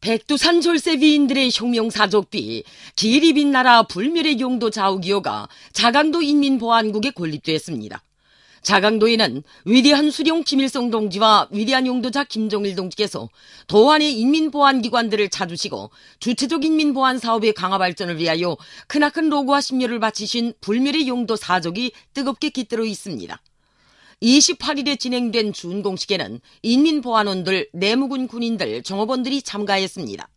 백두산 졸세 위인들의 혁명사족비, 길이 빛나라 불멸의 용도 좌우기호가 자강도 인민보안국에 건립되었습니다. 자강도에는 위대한 수령 김일성 동지와 위대한 용도자 김정일 동지께서 도안의 인민보안기관들을 찾으시고 주체적 인민보안 사업의 강화 발전을 위하여 크나큰 노고와 심려를 바치신 불멸의 용도 사족이 뜨겁게 깃들어 있습니다. 28일에 진행된 준공식에는 인민보안원들, 내무군 군인들, 종업원들이 참가했습니다.